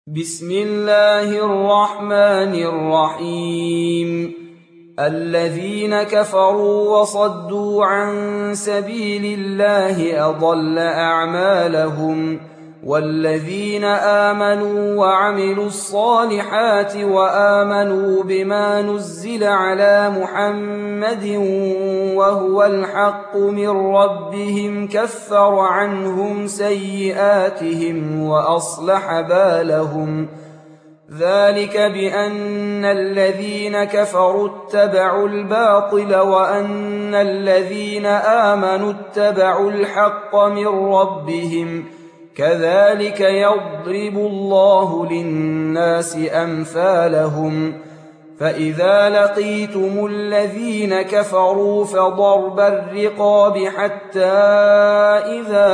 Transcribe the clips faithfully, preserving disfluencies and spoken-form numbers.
بسم الله الرحمن الرحيم الذين كفروا وصدوا عن سبيل الله أضل أعمالهم والذين آمنوا وعملوا الصالحات وآمنوا بما نزل على محمد وهو الحق من ربهم كفر عنهم سيئاتهم وأصلح بالهم ذلك بأن الذين كفروا اتبعوا الباطل وأن الذين آمنوا اتبعوا الحق من ربهم كذلك يضرب الله للناس أمثالهم فإذا لقيتم الذين كفروا فضرب الرقاب حتى إذا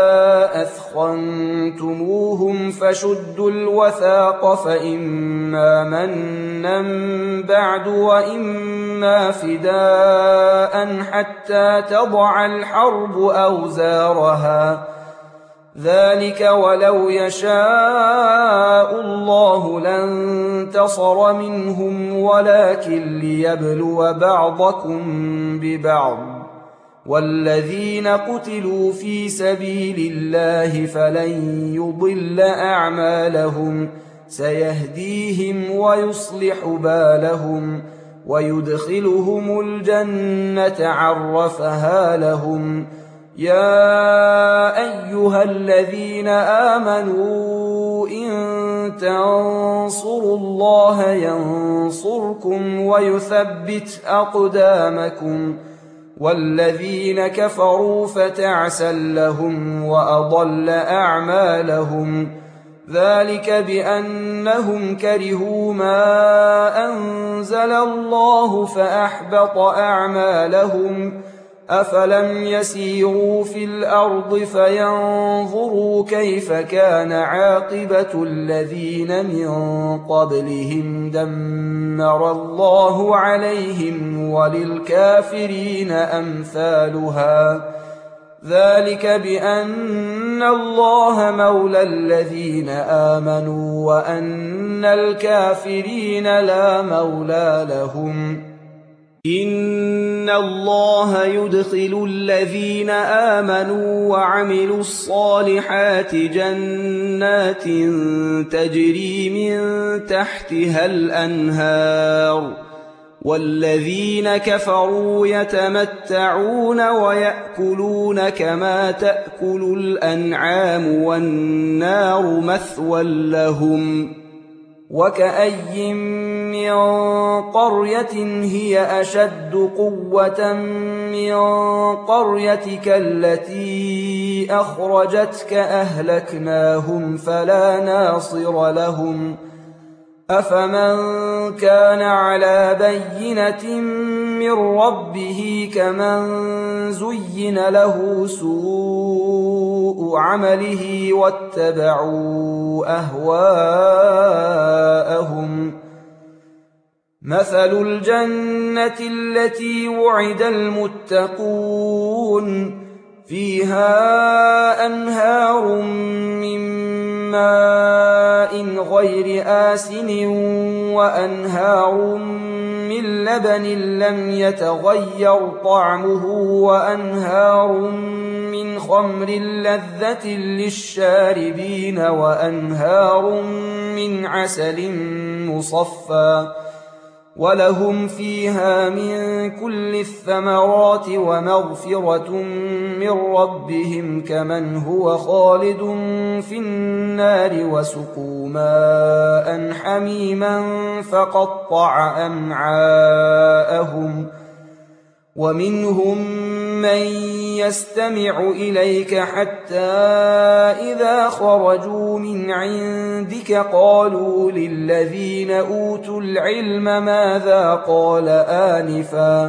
أثخنتموهم فشدوا الوثاق فإما منا بعد وإما فداء حتى تضع الحرب أوزارها ذلك ولو يشاء الله لانتصر منهم ولكن ليبلو بعضكم ببعض والذين قتلوا في سبيل الله فلن يضل أعمالهم سيهديهم ويصلح بالهم ويدخلهم الجنة عرفها لهم يا أيها الذين آمنوا إن تنصروا الله ينصركم ويثبت أقدامكم والذين كفروا فتعسا لهم وأضل أعمالهم ذلك بأنهم كرهوا ما أنزل الله فأحبط أعمالهم أفلم يسيروا في الأرض فينظروا كيف كان عاقبة الذين من قبلهم دمر الله عليهم وللكافرين أمثالها ذلك بأن الله مولى الذين آمنوا وأن الكافرين لا مولى لهم إن الله يدخل الذين آمنوا وعملوا الصالحات جنات تجري من تحتها الأنهار والذين كفروا يتمتعون ويأكلون كما تأكل الأنعام والنار مثوى لهم وكأي من قرية هي أشد قوة من قريتك التي أخرجتك أهلكناهم فلا ناصر لهم أفمن كان على بينة من ربه كمن زين له سوء عمله واتبعوا أهواءهم مثل الجنة التي وعد المتقون فيها أنهار من ماء غير آسن وأنهار من لبن لم يتغير طعمه وأنهار من خمر لذة للشاربين وأنهار من عسل مصفى ولهم فيها من كل الثمرات ومغفرة من ربهم كمن هو خالد في النار وسقوا ماء حميما فقطع أمعاءهم ومنهم من يستمع إليك حتى إذا خرجوا من عندك قالوا للذين أوتوا العلم ماذا قال آنفا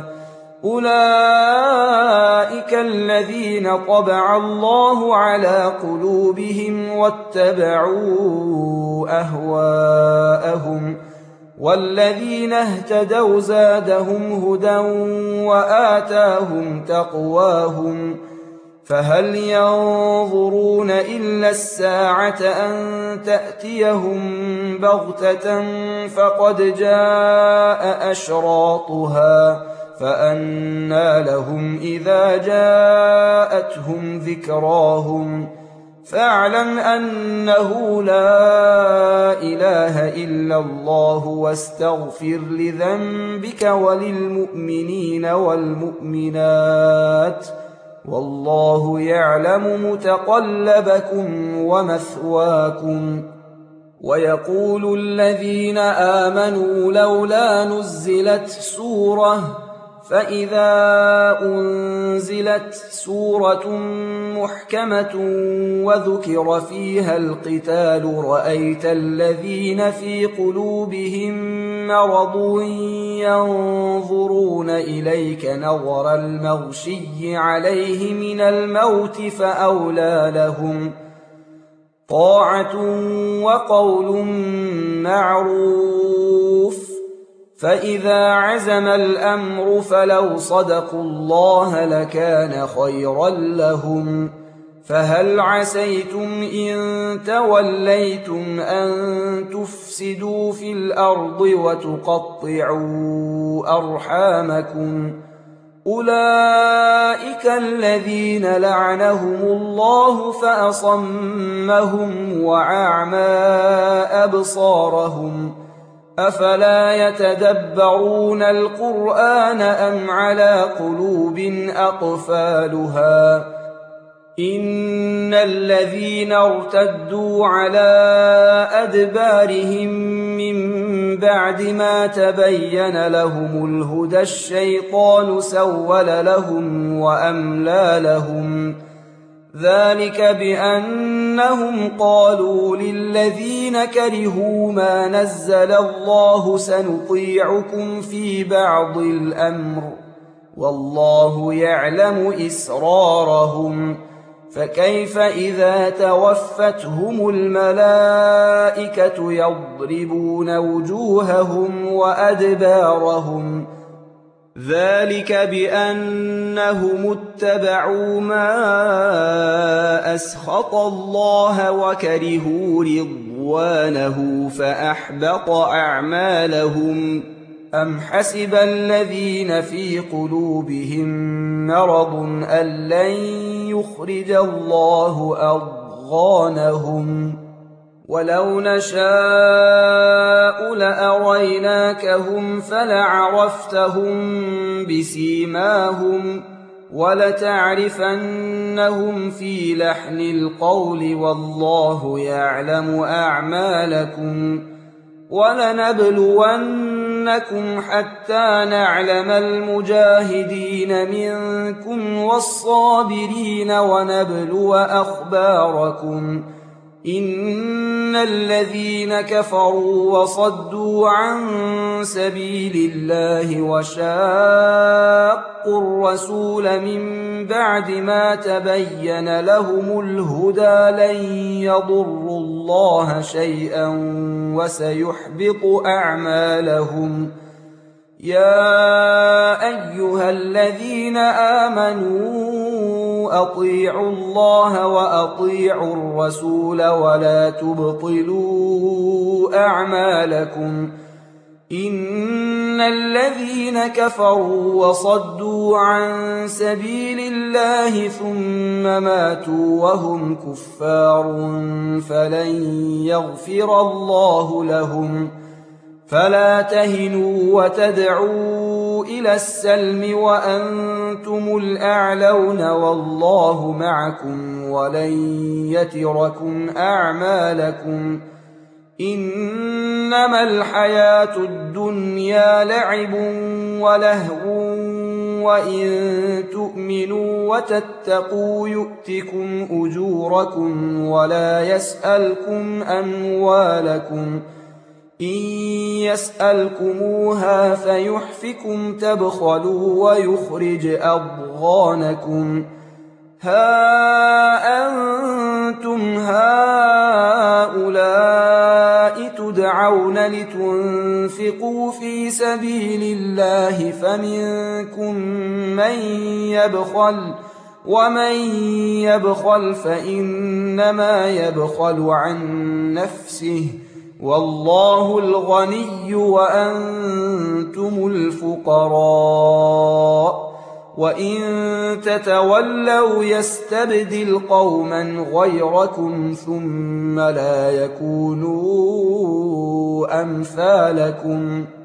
أولئك الذين طبع الله على قلوبهم واتبعوا أهواءهم والذين اهتدوا زادهم هدى وآتاهم تقواهم فهل ينظرون إلا الساعة أن تأتيهم بغتة فقد جاء أشراطها فأنى لهم إذا جاءتهم ذكراهم فاعلم أنه لا إله إلا الله واستغفر لذنبك وللمؤمنين والمؤمنات والله يعلم متقلبكم ومثواكم. ويقول الذين آمنوا لولا نزلت سورة فإذا أنزلت سورة محكمة وذكر فيها القتال رأيت الذين في قلوبهم مرض ينظرون إليك نظر المغشي عليه من الموت فأولى لهم طاعة وقول معروف فإذا عزم الأمر فلو صدقوا الله لكان خيرا لهم. فهل عسيتم إن توليتم أن تفسدوا في الأرض وتقطعوا أرحامكم أولئك الذين لعنهم الله فأصمهم وأعمى أبصارهم أفلا يتدبرون القرآن أم على قلوب أقفالها إن الذين ارتدوا على أدبارهم من بعد ما تبين لهم الهدى الشيطان سول لهم وأملى لهم ذلك بأنهم قالوا للذين كرهوا ما نزل الله سنطيعكم في بعض الأمر والله يعلم إسرارهم فكيف إذا توفتهم الملائكة يضربون وجوههم وأدبارهم ذلك بأنهم اتبعوا ما أسخط الله وكرهوا رضوانه فأحبط أعمالهم أم حسب الذين في قلوبهم مرض أن لن يخرج الله أضغانهم ولو نشاء لأريناكهم فلعرفتهم بسيماهم ولتعرفنهم في لحن القول والله يعلم أعمالكم ولنبلونكم حتى نعلم المجاهدين منكم والصابرين ونبلو أخباركم إن الذين كفروا وصدوا عن سبيل الله وشاقوا الرسول من بعد ما تبين لهم الهدى لن يضروا الله شيئا وسيحبط أعمالهم يا أيها الذين آمنوا أطيعوا الله وأطيعوا الرسول ولا تبطلوا أعمالكم إن الذين كفروا وصدوا عن سبيل الله ثم ماتوا وهم كفار فلن يغفر الله لهم فلا تهنوا وتدعوا إلى السلم وأنتم الأعلون والله معكم ولن يتركم أعمالكم إنما الحياة الدنيا لعب ولهو وإن تؤمنوا وتتقوا يؤتكم أجوركم ولا يسألكم أموالكم إن يسألكموها فيحفكم تبخلوا ويخرج أضغانكم ها أنتم هؤلاء تدعون لتنفقوا في سبيل الله فمنكم من يبخل ومن يبخل فإنما يبخل عن نفسه والله الغني وأنتم الفقراء وإن تتولوا يستبدل قوما غيركم ثم لا يكونوا أمثالكم